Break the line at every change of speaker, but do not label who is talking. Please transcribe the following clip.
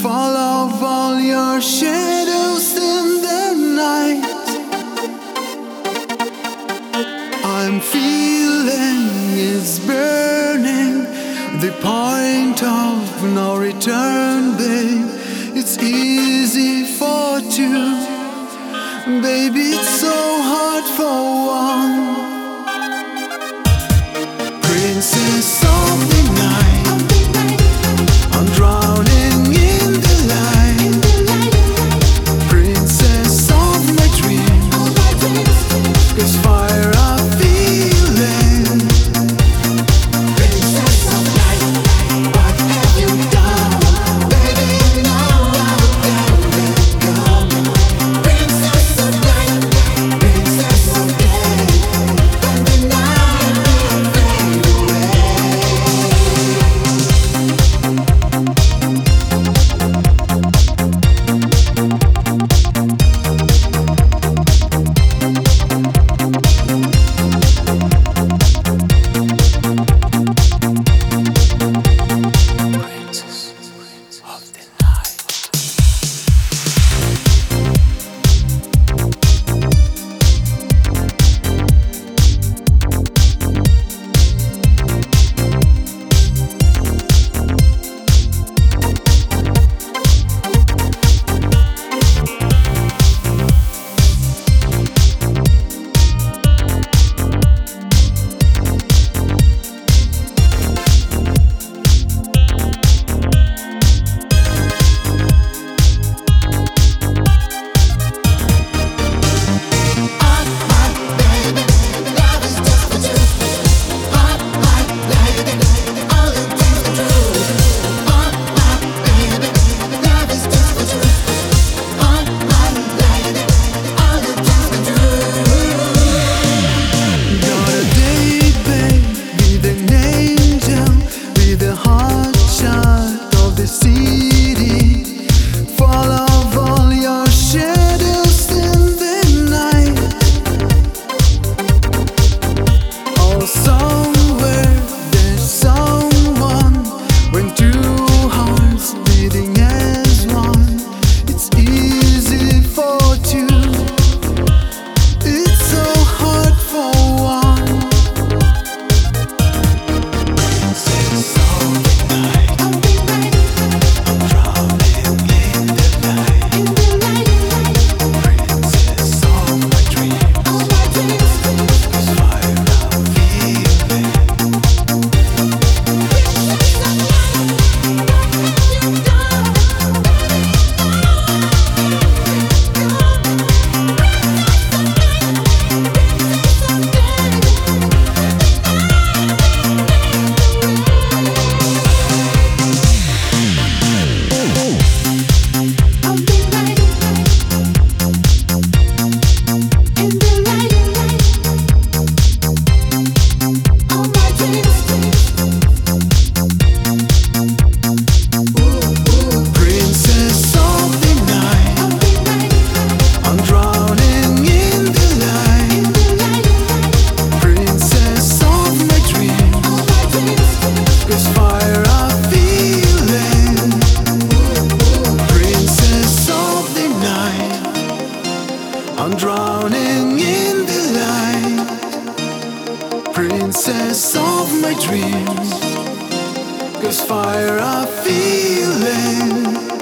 Follow all your shadows in the night. I'm feeling it's burning, the point of no return, babe. It's easy for two, baby, it's so hard for one. Princess of the night, I'm drowning in the light. Princess of my dreams, 'cause fire I'm feeling. Princess of night, what have you done? Baby, now I'll never let go. Princess of night, princess of day, when the night will fade away. I'm drowning in the light. Princess of my dreams, 'cause fire I'm feeling.